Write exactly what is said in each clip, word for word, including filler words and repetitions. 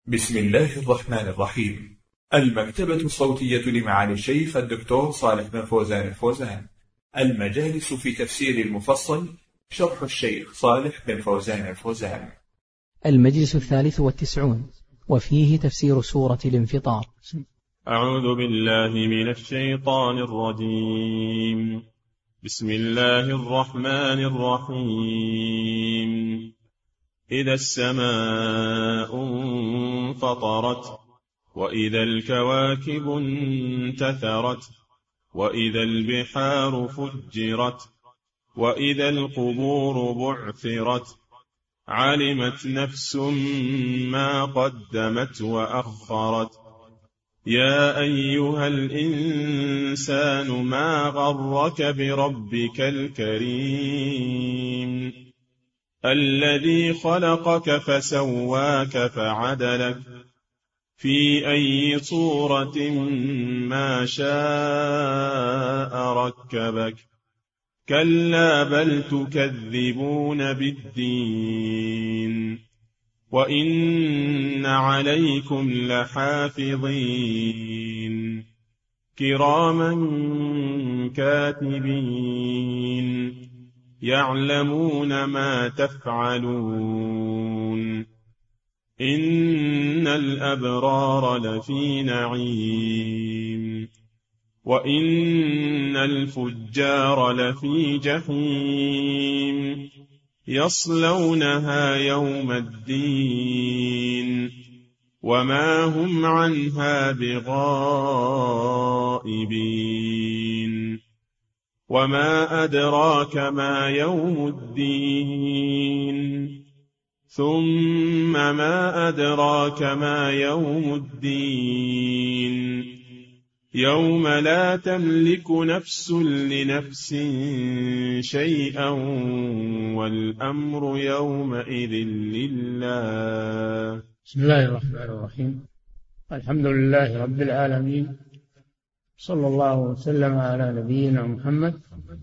بسم الله الرحمن الرحيم. المكتبة الصوتية لمعالي الشيخ الدكتور صالح بن فوزان الفوزان. المجالس في تفسير المفصل، شرح الشيخ صالح بن فوزان الفوزان. المجلس الثالث والتسعون، وفيه تفسير سورة الانفطار. أعوذ بالله من الشيطان الرجيم. بسم الله الرحمن الرحيم. إذا السماء انفطرت، وإذا الكواكب انتثرت، وإذا البحار فجرت، وإذا القبور بعثرت، علمت نفس ما قدمت وأخرت. يا أيها الإنسان ما غرك بربك الكريم الذي خلقك فسواك فعدلك في أي صورة ما شاء ركبك. كلا بل تكذبون بالدين، وإن عليكم لحافظين كراما كاتبين يعلمون ما تفعلون. إن الأبرار لفي نعيم، وإن الفجار لفي جحيم يصلونها يوم الدين وما هم عنها بغائبين. وما أدراك ما يوم الدين، ثم ما أدراك ما يوم الدين. يوم لا تملك نفس لنفس شيئا والأمر يومئذ لله. بسم الله الرحمن الرحيم. الحمد لله رب العالمين، صلى الله وسلم على نبينا محمد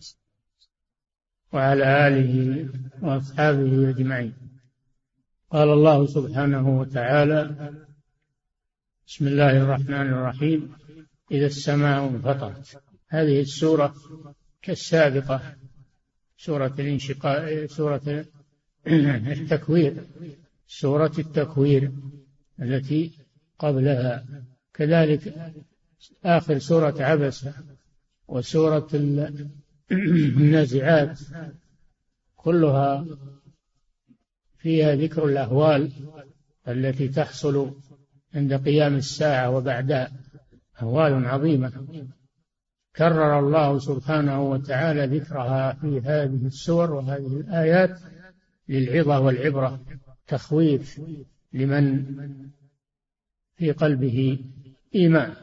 وعلى آله وأصحابه أجمعين. قال الله سبحانه وتعالى: بسم الله الرحمن الرحيم. إذا السماء انفطرت. هذه السورة كالسابقة، سورة الانشقاق، سورة التكوير، سورة التكوير التي قبلها، كذلك آخر سورة عبسة وسورة النازعات، كلها فيها ذكر الأهوال التي تحصل عند قيام الساعة وبعدها، أهوال عظيمة كرر الله سبحانه وتعالى ذكرها في هذه السور وهذه الآيات للعظة والعبرة، تخويف لمن في قلبه إيمان،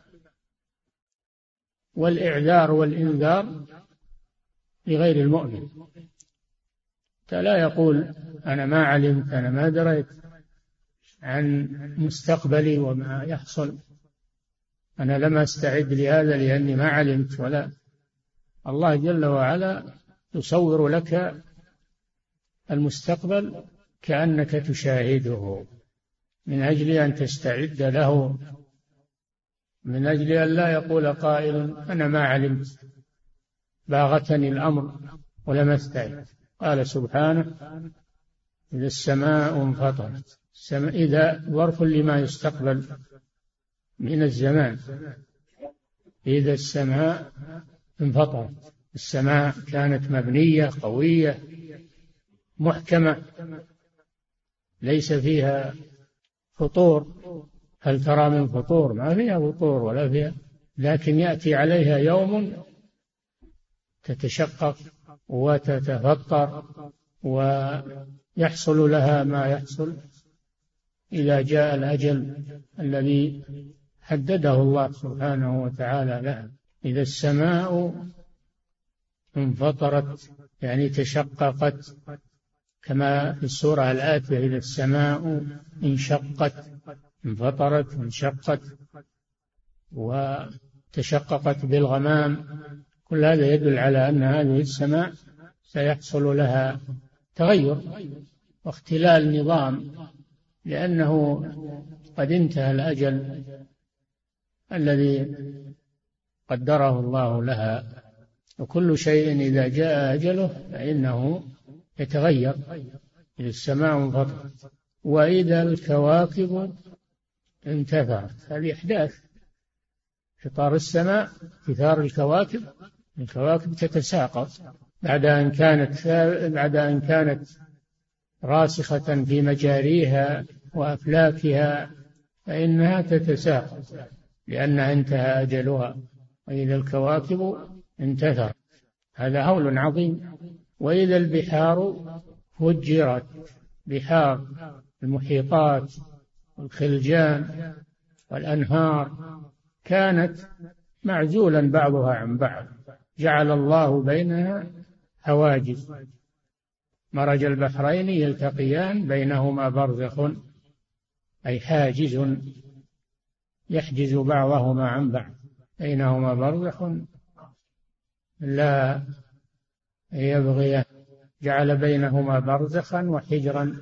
والإعذار والإنذار لغير المؤمن. لا يقول أنا ما علمت، أنا ما دريت عن مستقبلي وما يحصل، أنا لم أستعد لهذا لأني ما علمت. ولا، الله جل وعلا يصور لك المستقبل كأنك تشاهده، من أجل أن تستعد له، من أجل أن لا يقول قائل أنا ما علمت، باغتني الأمر ولم أستعد. قال سبحانه: إذا السماء انفطرت. إذا ظرف لما يستقبل من الزمان. إذا السماء انفطرت، السماء كانت مبنية قوية محكمة ليس فيها فطور. هل ترى من فطور؟ ما فيها فطور ولا فيها، لكن يأتي عليها يوم تتشقق وتتفطر ويحصل لها ما يحصل إذا جاء الأجل الذي حدده الله سبحانه وتعالى لها. إذا السماء انفطرت يعني تشققت، كما في السورة الآتية: إذا السماء انشقت. انفطرت وانشقت وتشققت بالغمام، كل هذا يدل على أن هذه السماء سيحصل لها تغير واختلال نظام، لأنه قد انتهى الأجل الذي قدره الله لها، وكل شيء إذا جاء أجله فإنه يتغير. إذا السماء انفطرت وإذا الكواكب انتثرت، هذه أحداث. فطار السماء كثار الكواكب، الكواكب تتساقط بعد أن كانت بعد أن كانت راسخة في مجاريها وأفلاكها، فإنها تتساقط لأنها انتهى أجلها. وإذا الكواكب انتثرت، هذا هول عظيم. وإذا البحار فجرت، بحار المحيطات والخلجان والأنهار كانت معزولا بعضها عن بعض، جعل الله بينها حواجز، مرج البحرين يلتقيان بينهما برزخ، أي حاجز يحجز بعضهما عن بعض، بينهما برزخ لا يبغيان، جعل بينهما برزخا وحجرا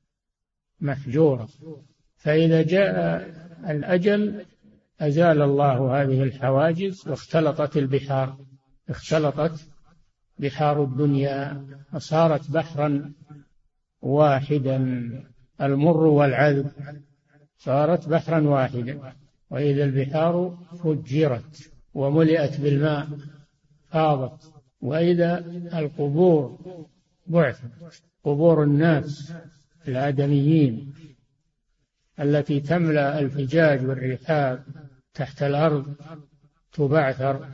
محجورا. فإذا جاء الأجل أزال الله هذه الحواجز واختلطت البحار، اختلطت بحار الدنيا وصارت بحرا واحدا، المر والعذب صارت بحرا واحدا. وإذا البحار فجرت وملئت بالماء فاضت. وإذا القبور بعثت، قبور الناس الآدميين التي تملأ الفجاج والرحاب تحت الأرض تبعثر،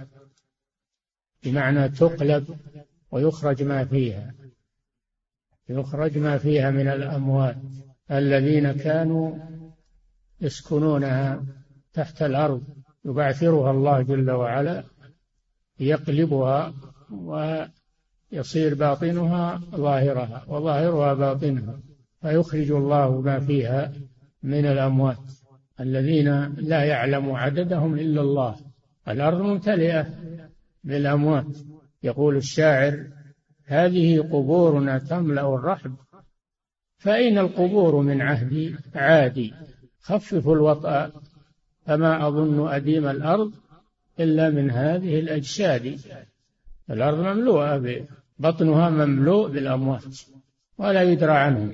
بمعنى تقلب ويخرج ما فيها، يخرج ما فيها من الأموات الذين كانوا يسكنونها تحت الأرض، يبعثرها الله جل وعلا، يقلبها ويصير باطنها ظاهرها وظاهرها باطنها، فيخرج الله ما فيها من الأموات الذين لا يعلم عددهم إلا الله. الأرض ممتلئة بالأموات. يقول الشاعر: هذه قبورنا تملأ الرحب، فأين القبور من عهد عادي؟ خففوا الوطأ فما أظن أديم الأرض إلا من هذه الأجساد. الأرض مملوءة، بطنها مملوء بالأموات ولا يدرى عنهم،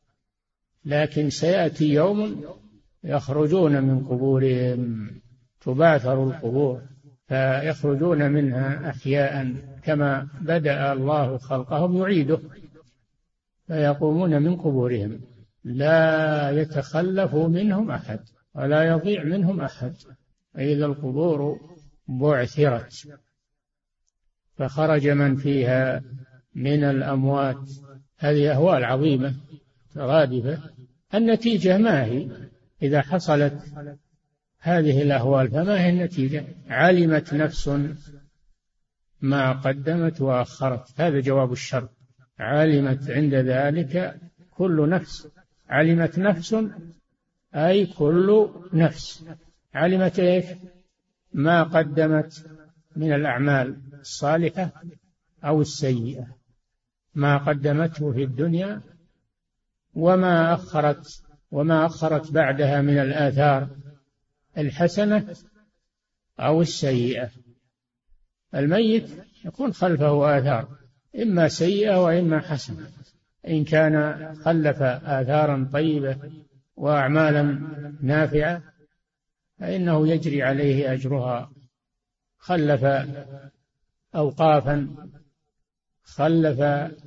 لكن سيأتي يوم يخرجون من قبورهم، تبعثر القبور فيخرجون منها أحياء كما بدأ الله خلقهم يعيده، فيقومون من قبورهم لا يتخلف منهم أحد ولا يضيع منهم أحد. إذا القبور بعثرت فخرج من فيها من الأموات. هذه أهوال عظيمة رادفة. النتيجة ما هي؟ إذا حصلت هذه الأهوال فما هي النتيجة؟ علمت نفس ما قدمت وأخرت. هذا جواب الشرط. علمت عند ذلك كل نفس. علمت نفس أي كل نفس. علمت إيش؟ ما قدمت من الأعمال الصالحة أو السيئة، ما قدمته في الدنيا وما أخرت وما أخرت بعدها من الآثار الحسنة أو السيئة. الميت يكون خلفه آثار إما سيئة وإما حسنة. إن كان خلف آثارا طيبة وأعمالا نافعة فإنه يجري عليه أجرها. خلف أوقافا، خلف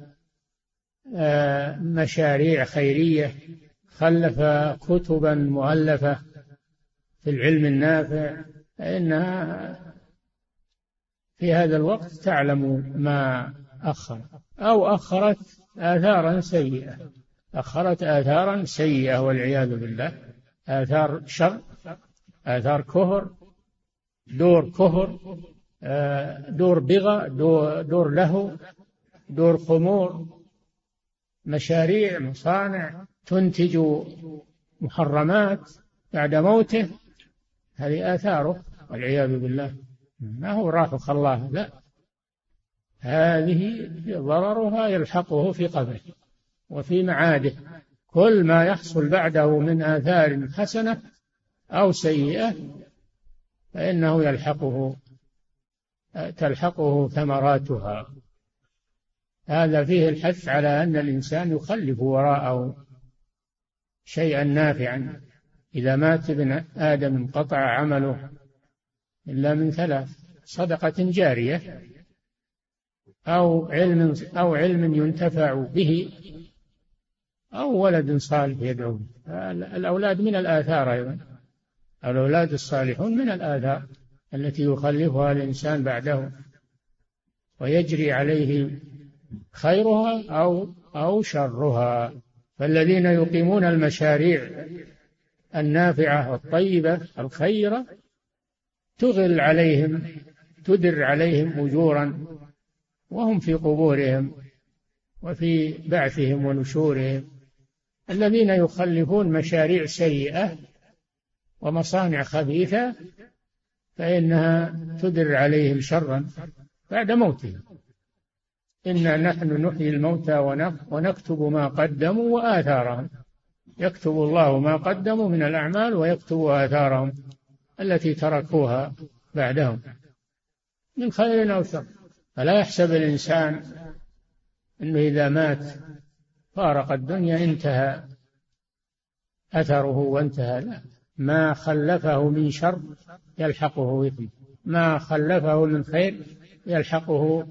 مشاريع خيرية، خلف كتبا مؤلفة في العلم النافع، فإنها في هذا الوقت تعلم ما أخر. أو أخرت آثارا سيئة، أخرت آثارا سيئة والعياذ بالله، آثار شر، آثار كفر، دور كفر، دور بغى، دور لهو، دور خمور، مشاريع، مصانع تنتج محرمات بعد موته. هذه آثاره والعياذ بالله. ما هو راح وخلاها، لا، هذه ضررها يلحقه في قبره وفي معاده. كل ما يحصل بعده من آثار حسنة أو سيئة فإنه يلحقه تلحقه ثمراتها. هذا فيه الحث على أن الإنسان يخلف وراءه شيئا نافعا. إذا مات ابن آدم انقطع عمله إلا من ثلاث: صدقة جارية، أو علم أو علم ينتفع به، أو ولد صالح يدعو له. الأولاد من الآثار أيضا، الأولاد الصالحون من الآثار التي يخلفها الإنسان بعده ويجري عليه خيرها أو أو شرها. فالذين يقيمون المشاريع النافعة والطيبة الخيرة تغل عليهم تدر عليهم أجورا وهم في قبورهم وفي بعثهم ونشورهم. الذين يخلفون مشاريع سيئة ومصانع خبيثة فإنها تدر عليهم شرا بعد موتهم. إنا نحن نحيي الموتى ونكتب ما قدموا وآثارهم. يكتب الله ما قدموا من الأعمال ويكتب آثارهم التي تركوها بعدهم من خير أو شر. فلا يحسب الإنسان أنه إذا مات فارق الدنيا انتهى أثره وانتهى. لا، ما خلفه من شر يلحقه إثم، ما خلفه من خير يلحقه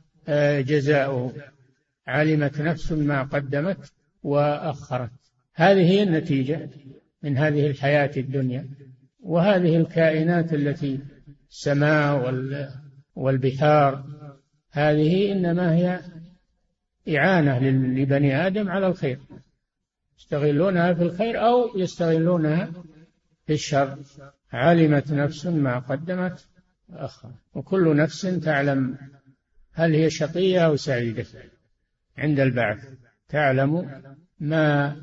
جزاؤه. علمت نفس ما قدمت وأخرت. هذه هي النتيجة من هذه الحياة الدنيا. وهذه الكائنات التي السماء والبحار هذه إنما هي إعانة لبني آدم على الخير، يستغلونها في الخير أو يستغلونها في الشر. علمت نفس ما قدمت وأخرت، وكل نفس تعلم هل هي شقية أو سعيدة عند البعث، تعلم ما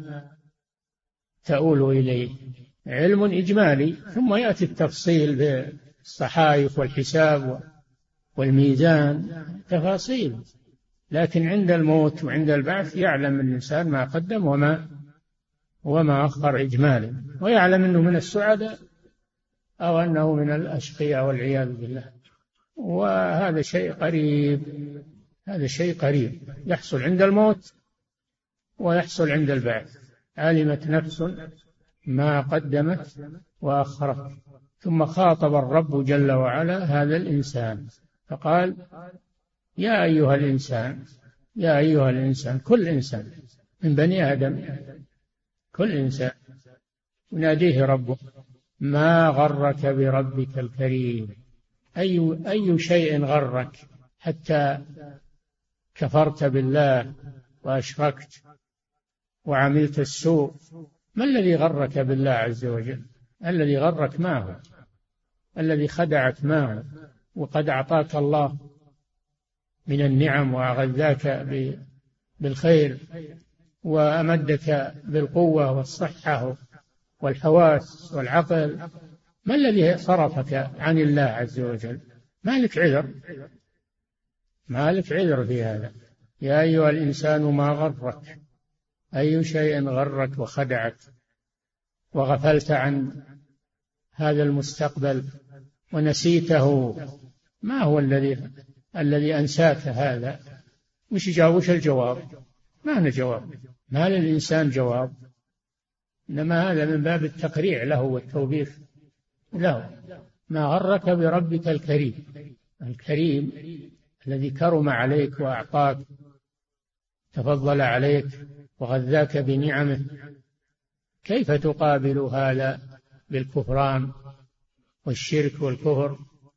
تؤول إليه. علم إجمالي، ثم يأتي التفصيل بالصحائف والحساب والميزان، تفاصيل. لكن عند الموت وعند البعث يعلم الإنسان ما قدم وما وما أخر إجمالا، ويعلم أنه من السعداء أو أنه من الأشقياء والعياذ بالله. وهذا شيء قريب، هذا شيء قريب يحصل عند الموت ويحصل عند البعث. علمت نفس ما قدمت وأخرت. ثم خاطب الرب جل وعلا هذا الإنسان فقال: يا أيها الإنسان، يا أيها الإنسان، كل إنسان من بني آدم، كل إنسان يناديه ربه: ما غرك بربك الكريم؟ أي أي شيء غرك حتى كفرت بالله وأشركت وعملت السوء؟ ما الذي غرك بالله عز وجل؟ الذي غرك ما هو؟ الذي خدعك ما هو؟ وقد أعطاك الله من النعم وأغذاك بالخير وأمدك بالقوة والصحة والحواس والعقل. ما الذي صرفك عن الله عز وجل؟ ما لك عذر، ما لك عذر في هذا. يا أيها الإنسان ما غرك، أي شيء غرك وخدعك وغفلت عن هذا المستقبل ونسيته؟ ما هو الذي الذي أنساك هذا؟ وش جاء وش الجواب؟ ما هو جواب، ما للإنسان جواب، إنما هذا من باب التقريع له والتوبيخ له. ما غرك بربك الكريم، الكريم الذي كرم عليك وأعطاك، تفضل عليك وغذاك بنعمه. كيف تقابل هذا بالكفران والشرك والكفر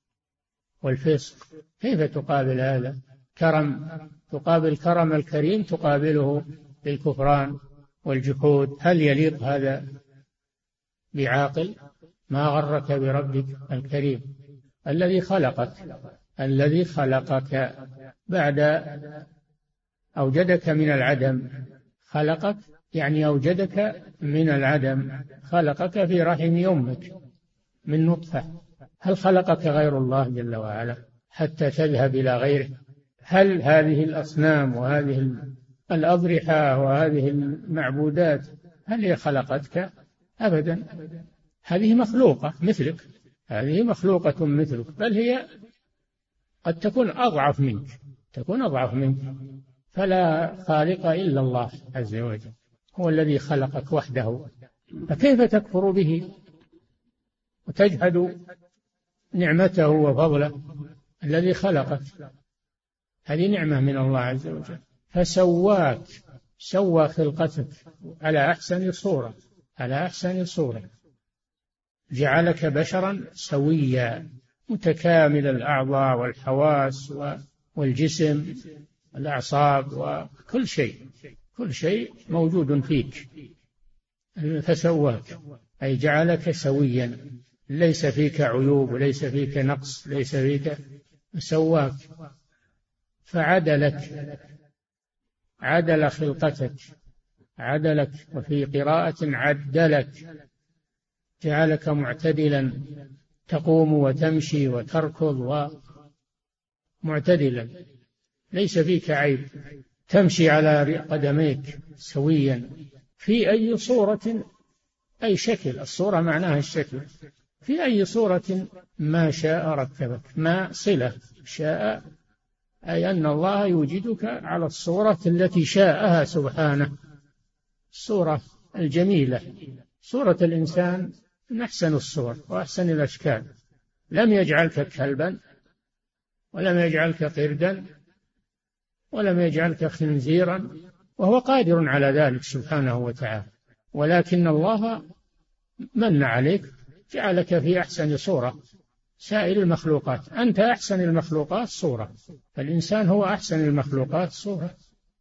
والفسق؟ كيف تقابل هذا؟ كرم، تقابل كرم الكريم تقابله بالكفران والجحود. هل يليق هذا بعاقل؟ ما غرك بربك الكريم الذي خلقك، الذي خلقك بعد أوجدك من العدم. خلقك يعني أوجدك من العدم، خلقك في رحم أمك من نطفة. هل خلقك غير الله جل وعلا حتى تذهب إلى غيره؟ هل هذه الأصنام وهذه الأضرحة وهذه المعبودات هل هي خلقتك؟ أبدا، هذه مخلوقة مثلك، هذه مخلوقة مثلك، بل هي قد تكون أضعف منك، تكون أضعف منك. فلا خالق إلا الله عز وجل، هو الذي خلقك وحده، فكيف تكفر به وتجحد نعمته وفضله الذي خلقك؟ هذه نعمة من الله عز وجل. فسواك، سوى خلقتك على أحسن صورة، على أحسن صورة، جعلك بشرا سويا متكامل الأعضاء والحواس والجسم، الأعصاب وكل شيء، كل شيء موجود فيك. فسواك أي جعلك سويا، ليس فيك عيوب وليس فيك نقص، ليس فيك، سواك. فعدلك، عدل خلقتك، عدلك، وفي قراءة عدلك، جعلك معتدلا، تقوم وتمشي وتركض ومعتدلا، ليس فيك عيب، تمشي على قدميك سويا في أي صورة، أي شكل، الصورة معناها الشكل، في أي صورة ما شاء ركبك. ما صلة، شاء أي أن الله يوجدك على الصورة التي شاءها سبحانه، الصورة الجميلة. صورة الإنسان من أحسن الصور وأحسن الأشكال، لم يجعلك كلبا ولم يجعلك قردا ولم يجعلك خنزيرا، وهو قادر على ذلك سبحانه وتعالى، ولكن الله من عليك، جعلك في أحسن صورة. سائر المخلوقات، أنت أحسن المخلوقات صورة، فالإنسان هو أحسن المخلوقات صورة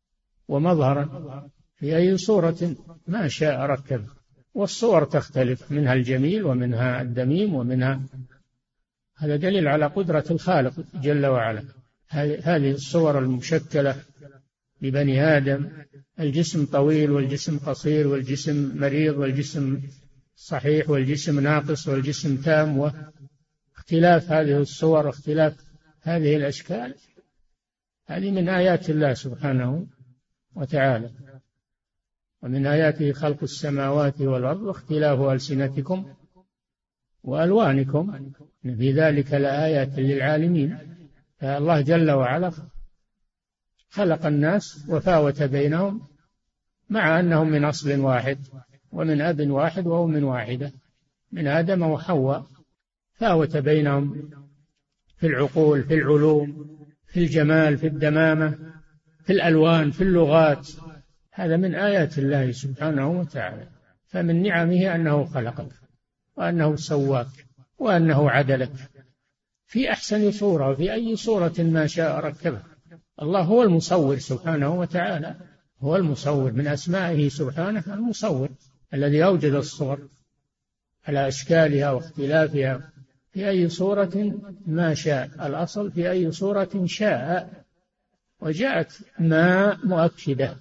ومظهرا، في أي صورة ما شاء ركب. والصور تختلف، منها الجميل ومنها الدميم ومنها، هذا دليل على قدرة الخالق جل وعلا. هذه الصور المشكلة لبني آدم، الجسم طويل والجسم قصير والجسم مريض والجسم صحيح والجسم ناقص والجسم تام، واختلاف هذه الصور واختلاف هذه الأشكال، هذه من آيات الله سبحانه وتعالى. ومن آياته خلق السماوات والأرض واختلاف ألسنتكم وألوانكم، في ذلك لآيات للعالمين. فالله جل وعلا خلق الناس وفاوت بينهم، مع أنهم من أصل واحد ومن أب واحد وأم واحدة، من آدم وحواء، فاوت بينهم في العقول، في العلوم، في الجمال، في الدمامة، في الألوان، في اللغات. هذا من آيات الله سبحانه وتعالى. فمن نعمه أنه خلقك، وأنه سواك، وأنه عدلك في أحسن صورة، وفي أي صورة ما شاء ركبك. الله هو المصور سبحانه وتعالى، هو المصور، من أسمائه سبحانه المصور، الذي أوجد الصور على أشكالها واختلافها في أي صورة ما شاء. الأصل في أي صورة شاء، وجاءت ما مؤكدة،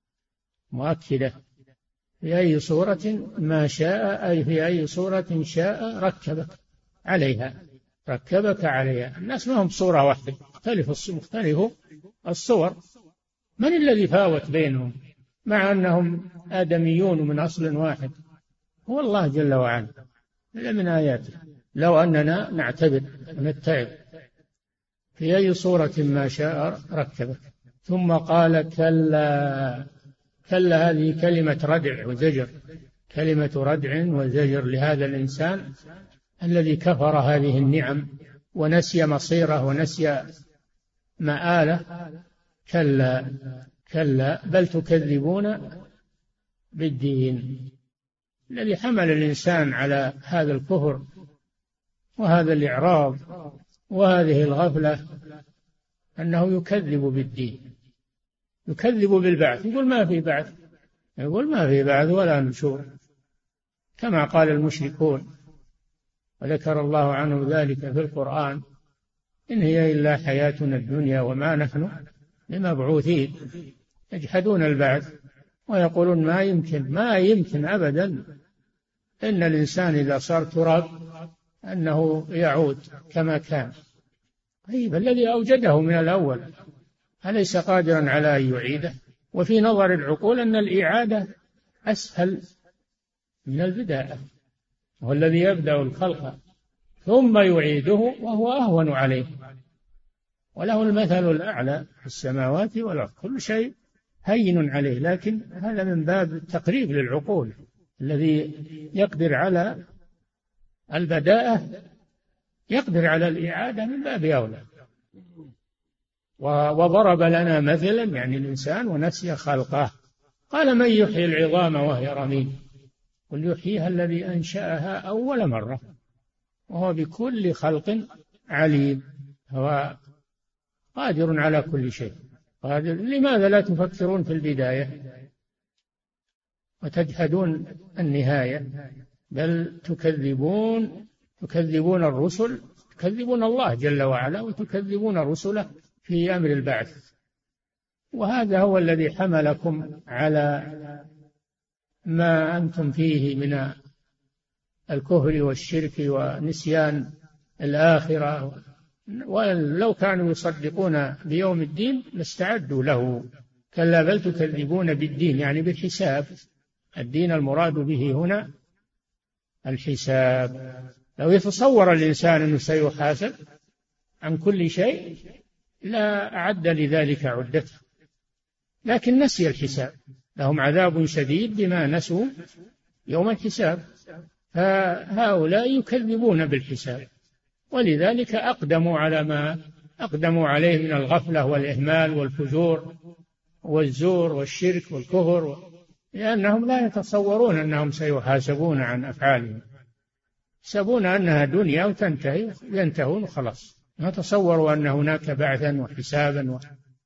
مؤكدة في أي صورة ما شاء، أي في أي صورة شاء ركبك عليها، ركبك عليها. الناس ما هم صورة واحدة، مختلف مختلف الصور. من الذي فاوت بينهم مع أنهم آدميون من أصل واحد؟ هو الله جل وعلا. هذا من آياته. لو أننا نعتبر ونتعب في أي صورة ما شاء ركبك. ثم قال كلا، كلا هذه كلمة ردع وزجر، كلمة ردع وزجر لهذا الإنسان الذي كفر هذه النعم ونسي مصيره ونسي مآله. كلا كلا بل تكذبون بالدين. الذي حمل الإنسان على هذا الكفر وهذا الإعراض وهذه الغفلة أنه يكذب بالدين، يكذب بالبعث، يقول ما في بعث، يقول ما في بعث ولا نشور، كما قال المشركون، وذكر الله عنه ذلك في القرآن: إن هي إلا حياتنا الدنيا وما نحن بمبعوثين. يجحدون البعث ويقولون ما يمكن، ما يمكن أبدا إن الإنسان إذا صار تراب أنه يعود كما كان. طيب الذي أوجده من الأول أليس قادرا على أن يعيده؟ وفي نظر العقول أن الإعادة أسهل من البداية، هو الذي يبدأ الخلق ثم يعيده وهو أهون عليه، وله المثل الأعلى في السماوات والأرض، كل شيء هين عليه، لكن هذا من باب التقريب للعقول. الذي يقدر على البداءة يقدر على الإعادة من باب أولى. وضرب لنا مثلا يعني الإنسان ونسي خلقه، قال من يحيي العظام وهي رميم قل يحييها الذي أنشأها أول مرة وهو بكل خلق عليم، هو قادر على كل شيء قادر. لماذا لا تفكرون في البداية وتجحدون النهاية؟ بل تكذبون تكذبون الرسل، تكذبون الله جل وعلا وتكذبون رسله في أمر البعث. وهذا هو الذي حملكم على ما أنتم فيه من الكفر والشرك ونسيان الآخرة. ولو كانوا يصدقون بيوم الدين لاستعدوا له، كلا بل تكذبون بالدين يعني بالحساب. الدين المراد به هنا الحساب. لو يتصور الإنسان أنه سيحاسب عن كل شيء لا أعد لذلك عدته، لكن نسي الحساب، لهم عذاب شديد بما نسوا يوم الحساب. فهؤلاء يكذبون بالحساب، ولذلك أقدموا على ما أقدموا عليه من الغفلة والإهمال والفجور والزور والشرك والكفر، لأنهم لا يتصورون أنهم سيحاسبون عن أفعالهم، يحسبون أنها دنيا وتنتهي ينتهون خلاص، ما تصوروا أن هناك بعثا وحسابا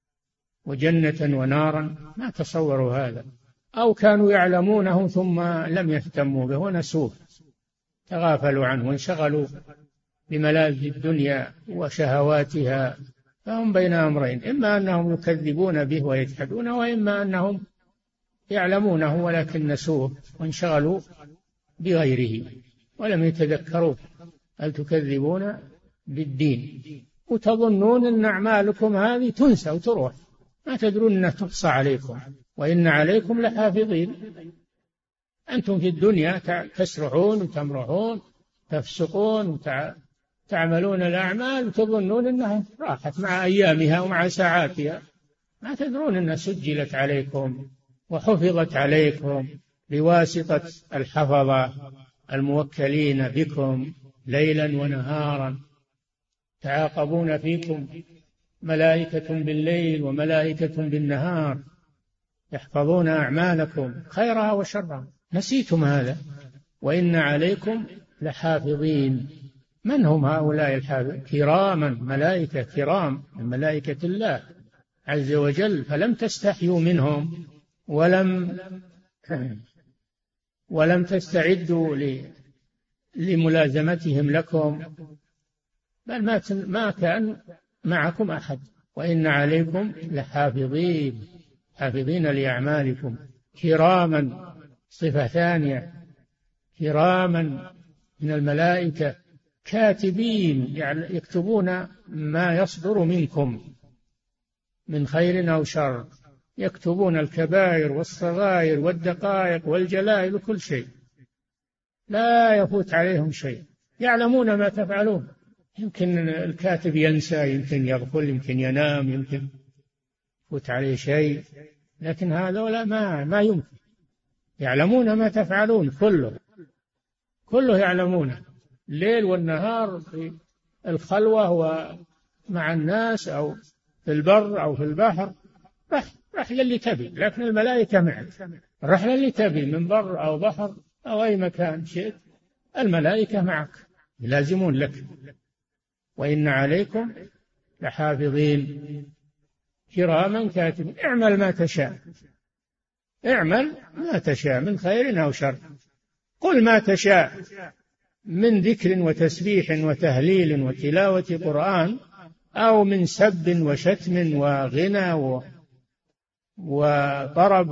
وجنة ونارا، ما تصوروا هذا، أو كانوا يعلمونه ثم لم يهتموا به ونسوه، تغافلوا عنه وانشغلوا بملاذ الدنيا وشهواتها. فهم بين أمرين، إما أنهم يكذبون به ويجحدونه، وإما أنهم يعلمونه ولكن نسوه وانشغلوا بغيره ولم يتذكروا. هل تكذبون بالدين وتظنون أن أعمالكم هذه تنسى وتروح، ما تدرون أنها تحصى عليكم وإن عليكم لحافظين. أنتم في الدنيا تسرعون وتمرحون تفسقون وتعملون الأعمال وتظنون أنها راحت مع أيامها ومع ساعاتها، ما تدرون أنها سجلت عليكم وحفظت عليكم بواسطة الحفظة الموكلين بكم ليلا ونهارا، تعاقبون فيكم ملائكة بالليل وملائكة بالنهار يحفظون أعمالكم خيرها وشرها. نسيتم هذا، وإن عليكم لحافظين. من هم هؤلاء الحافظين؟ كراما، ملائكة كرام من ملائكة الله عز وجل، فلم تستحيوا منهم ولم ولم تستعدوا لملازمتهم لكم، بل ما ما كان معكم أحد. وإن عليكم لحافظين، حافظين لأعمالكم كراما، صفة ثانية، كراما من الملائكة كاتبين، يعني يكتبون ما يصدر منكم من خير أو شر، يكتبون الكبائر والصغائر والدقائق والجلائل وكل شيء، لا يفوت عليهم شيء، يعلمون ما تفعلون. يمكن الكاتب ينسى، يمكن يغفل، يمكن ينام، يمكن يفوت عليه شيء، لكن هذا ولا ما ما يمكن، يعلمون ما تفعلون كله كله يعلمونه، الليل والنهار، في الخلوة ومع الناس أو في البر أو في البحر. رحلة اللي تبي، لكن الملائكة معك، الرحلة اللي تبي من بر أو بحر أو أي مكان شئت الملائكة معك يلازمون لك. وإن عليكم لحافظين كراما كاتبين. اعمل ما تشاء، اعمل ما تشاء من خير أو شر، قل ما تشاء من ذكر وتسبيح وتهليل وتلاوة قرآن، أو من سب وشتم وغنى و وطرب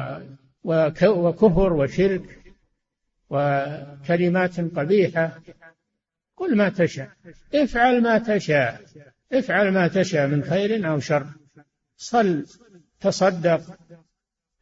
وكفر وشرك وكلمات قبيحة، قل ما تشاء، افعل ما تشاء، افعل ما تشاء من خير أو شر، صل، تصدق،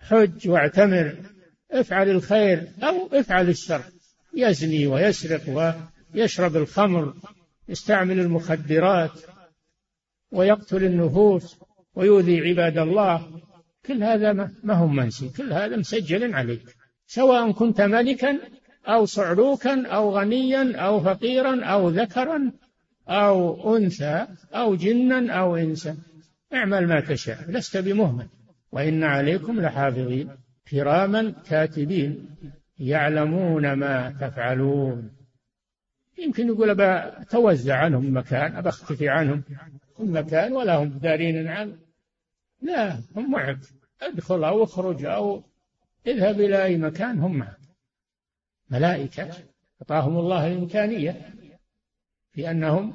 حج واعتمر، افعل الخير أو افعل الشر. يزني ويسرق ويشرب الخمر، يستعمل المخدرات ويقتل النفوس ويؤذي عباد الله، كل هذا ما هم منسي، كل هذا مسجل عليك، سواء كنت ملكا أو صعلوكا أو غنيا أو فقيرا أو ذكرا أو أنثى أو جنا أو إنسا، اعمل ما تشاء لست بمهمل. وإن عليكم لحافظين كراما كاتبين يعلمون ما تفعلون. يمكن يقول بتوزع عنهم مكان، بختفي عنهم المكان ولا هم دارين عنه، لا، هم معك، ادخل أو اخرج أو اذهب إلى أي مكان هم معك، ملائكة أعطاهم الله الإمكانية في أنهم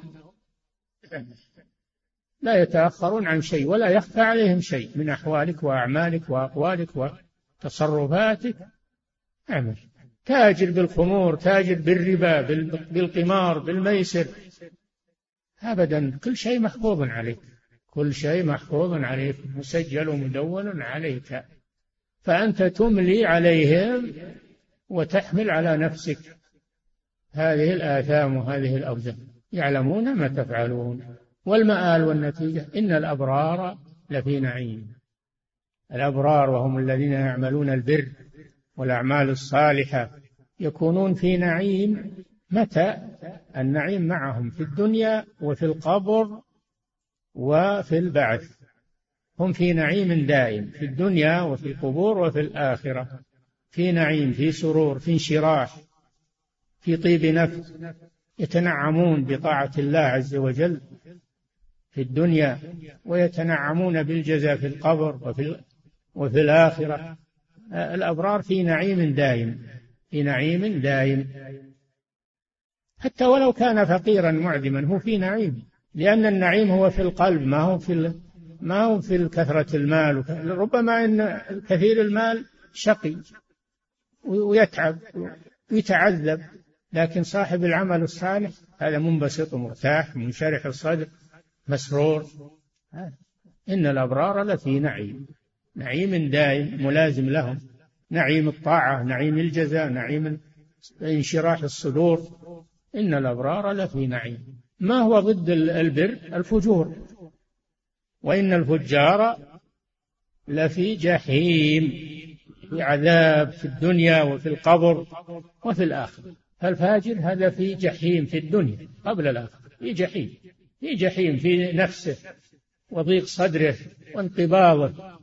لا يتأخرون عن شيء ولا يخفى عليهم شيء من أحوالك وأعمالك وأقوالك وتصرفاتك. اعمل، تاجر بالخمور، تاجر بالربا، بالقمار، بالميسر، أبدا، كل شيء محفوظ عليك، كل شيء محفوظ عليك، مسجل ومدون عليك، فأنت تملي عليهم وتحمل على نفسك هذه الآثام وهذه الأوزان. يعلمون ما تفعلون. والمآل والنتيجة إن الأبرار لفي نعيم. الأبرار وهم الذين يعملون البر والأعمال الصالحة يكونون في نعيم. متى؟ النعيم معهم في الدنيا وفي القبر وفي البعث، هم في نعيم دائم في الدنيا وفي القبور وفي الآخرة، في نعيم، في سرور، في انشراح، في طيب نفس، يتنعمون بطاعة الله عز وجل في الدنيا، ويتنعمون بالجزاء في القبر وفي وفي الآخرة. الأبرار في نعيم دائم، في نعيم دائم، حتى ولو كان فقيرا معدما هو في نعيم، لأن النعيم هو في القلب، ما هو في ما هو في كثرة المال. ربما إن كثير المال شقي ويتعب ويتعذب، لكن صاحب العمل الصالح هذا منبسط ومرتاح منشرح الصدر مسرور. إن الأبرار لفي نعيم، نعيم دائم ملازم لهم، نعيم الطاعة، نعيم الجزاء، نعيم انشراح الصدور. إن الأبرار لفي نعيم. ما هو ضد البر؟ الفجور. وإن الفجار لفي جحيم، في عذاب في الدنيا وفي القبر وفي الآخرة. فالفاجر هذا في جحيم في الدنيا قبل الآخرة، في جحيم، في جحيم في نفسه وضيق صدره وانقباضه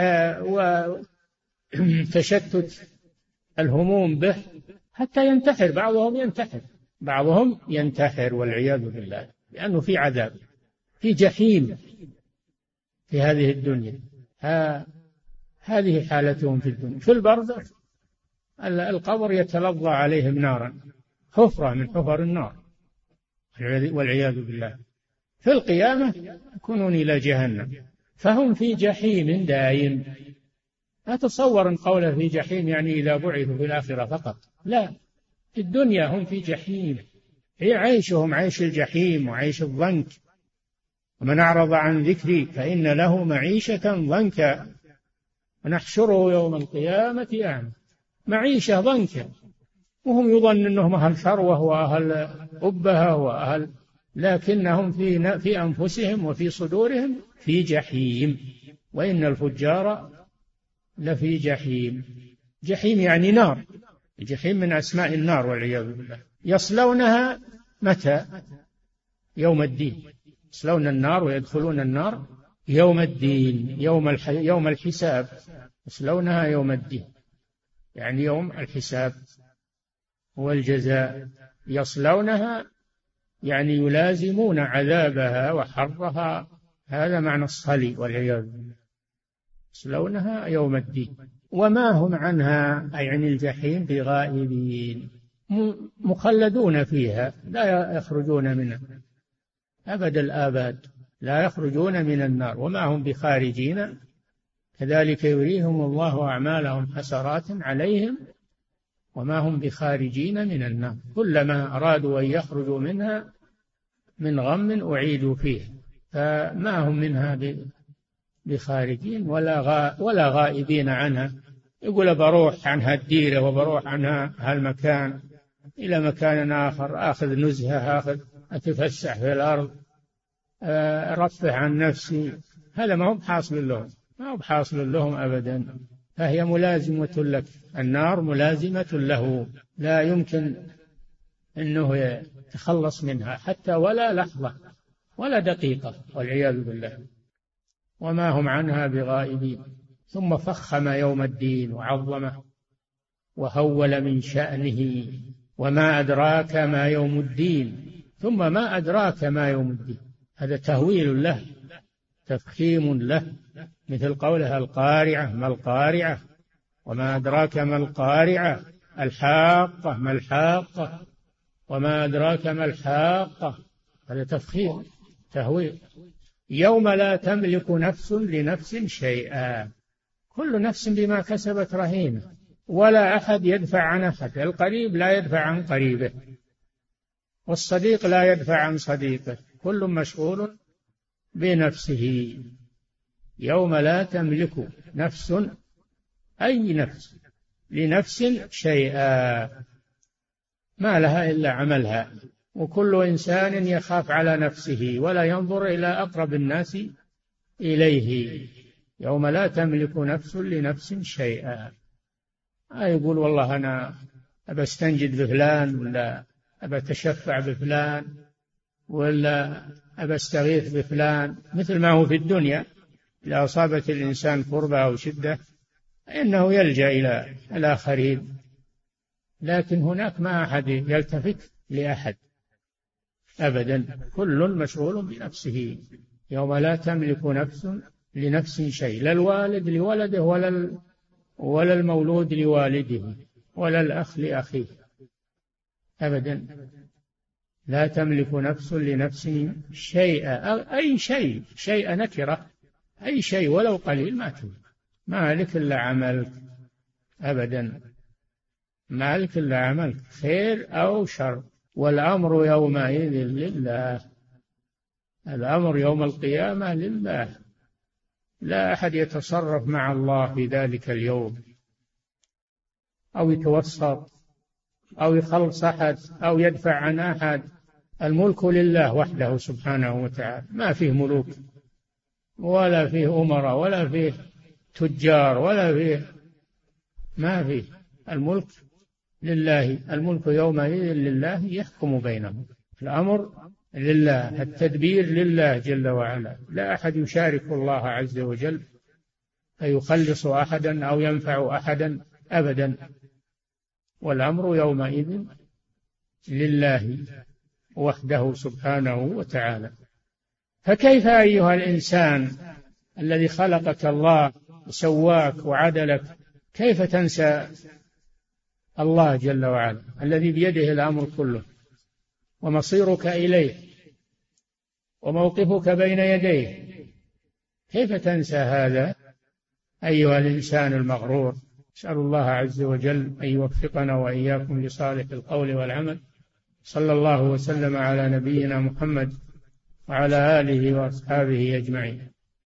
وتشتت الهموم به حتى ينتحر. بعضهم ينتحر، بعضهم ينتحر والعياذ بالله، لأنه في عذاب، في جحيم في هذه الدنيا. ها هذه حالتهم في الدنيا. في البرزخ القبر يتلظى عليهم نارا، حفرة من حفر النار والعياذ بالله. في القيامة يكونون إلى جهنم، فهم في جحيم دائم. لا تصور أن قوله في جحيم يعني إذا بعثوا في الآخرة فقط، لا، في الدنيا هم في جحيم، هي عيشهم عيش الجحيم وعيش الضنك. ومن أعرض عن ذكري فإن له معيشة ضنكا ونحشره يوم القيامة أعمى. معيشة ضنكا، وهم يظن أنهم أهل ثروة وأهل أبهة وأهل، لكنهم في في أنفسهم وفي صدورهم في جحيم. وإن الفجار لفي جحيم. جحيم يعني نار، الجحيم من أسماء النار والعياذ بالله. يصلونها متى؟ يوم الدين. يصلون النار ويدخلون النار يوم الدين، يوم الح... يوم الحساب. يصلونها يوم الدين يعني يوم الحساب والجزاء. يصلونها يعني يلازمون عذابها وحرها، هذا معنى الصلي والعياذ بالله. يصلونها يوم الدين وما هم عنها أي عن الجحيم بغائبين، مخلدون فيها لا يخرجون منها أبد الآباد، لا يخرجون من النار وما هم بخارجين. كذلك يريهم الله أعمالهم حسرات عليهم وما هم بخارجين من النار. كلما أرادوا أن يخرجوا منها من غم أعيدوا فيه، فما هم منها بخارجين ولا غا ولا غائبين عنها. يقول بروح عن هالديرة وبروح عن هالمكان إلى مكان آخر، آخذ نزهة، آخذ أتفسح في الأرض، أرفه عن نفسي، هذا ما هو بحاصل لهم، ما هو بحاصل لهم أبدا. فهي ملازمة لك، النار ملازمة له، لا يمكن أنه يتخلص منها حتى ولا لحظة ولا دقيقة والعياذ بالله، وما هم عنها بغائبين. ثم فخم يوم الدين وعظمه وهول من شأنه. وما أدراك ما يوم الدين، ثم ما أدراك ما يوم الدين، هذا تهويل له، تفخيم له، مثل قولها القارعة، ما القارعة، وما أدراك ما القارعة، الحاقة، ما الحاقة، وما أدراك ما الحاقة، هذا تفخيم تهويل. يوم لا تملك نفس لنفس شيئا، كل نفس بما كسبت رهينة، ولا أحد يدفع عن أحد، القريب لا يدفع عن قريبه، والصديق لا يدفع عن صديقه، كل مشغول بنفسه. يوم لا تملك نفس، أي نفس، لنفس شيئا، ما لها إلا عملها، وكل إنسان يخاف على نفسه ولا ينظر إلى أقرب الناس إليه. يوم لا تملك نفس لنفس شيئا، آه يقول والله أنا أبى استنجد بفلان، ولا أبى أتشفع بفلان، ولا أبى استغيث بفلان، مثل ما هو في الدنيا إذا أصابت الإنسان كربة أو شدة إنه يلجأ إلى الآخرين، لكن هناك ما أحد يلتفت لأحد أبدا، كل مشغول بنفسه. يوم لا تملك نفس لنفس شيء، لا الوالد لولده، ولا ولا المولود لوالده، ولا الأخ لأخيه أبدا. لا تملك نفس لنفس شيئا، أي شيء، شيء نكرة، أي شيء ولو قليل ما تملك، مالك إلا عملك أبدا، مالك إلا عملك خير أو شر، والأمر يومئذ لله، الأمر يوم القيامة لله، لا أحد يتصرف مع الله في ذلك اليوم، أو يتوسط، أو يخلص أحد، أو يدفع عن أحد. الملك لله وحده سبحانه وتعالى، ما فيه ملوك، ولا فيه أمراء، ولا فيه تجار، ولا فيه، ما فيه، الملك لله، الملك يومئذ لله يحكم بينهم، الأمر لله، التدبير لله جل وعلا، لا أحد يشارك الله عز وجل فيخلص أحدا أو ينفع أحدا أبدا، والأمر يومئذ لله وحده سبحانه وتعالى. فكيف أيها الإنسان الذي خلقك الله وسواك وعدلك، كيف تنسى الله جل وعلا الذي بيده الأمر كله، ومصيرك إليه، وموقفك بين يديه، كيف تنسى هذا أيها الإنسان المغرور؟ أسأل الله عز وجل أن يوفقنا وإياكم لصالح القول والعمل. صلى الله وسلم على نبينا محمد وعلى آله وأصحابه أجمعين.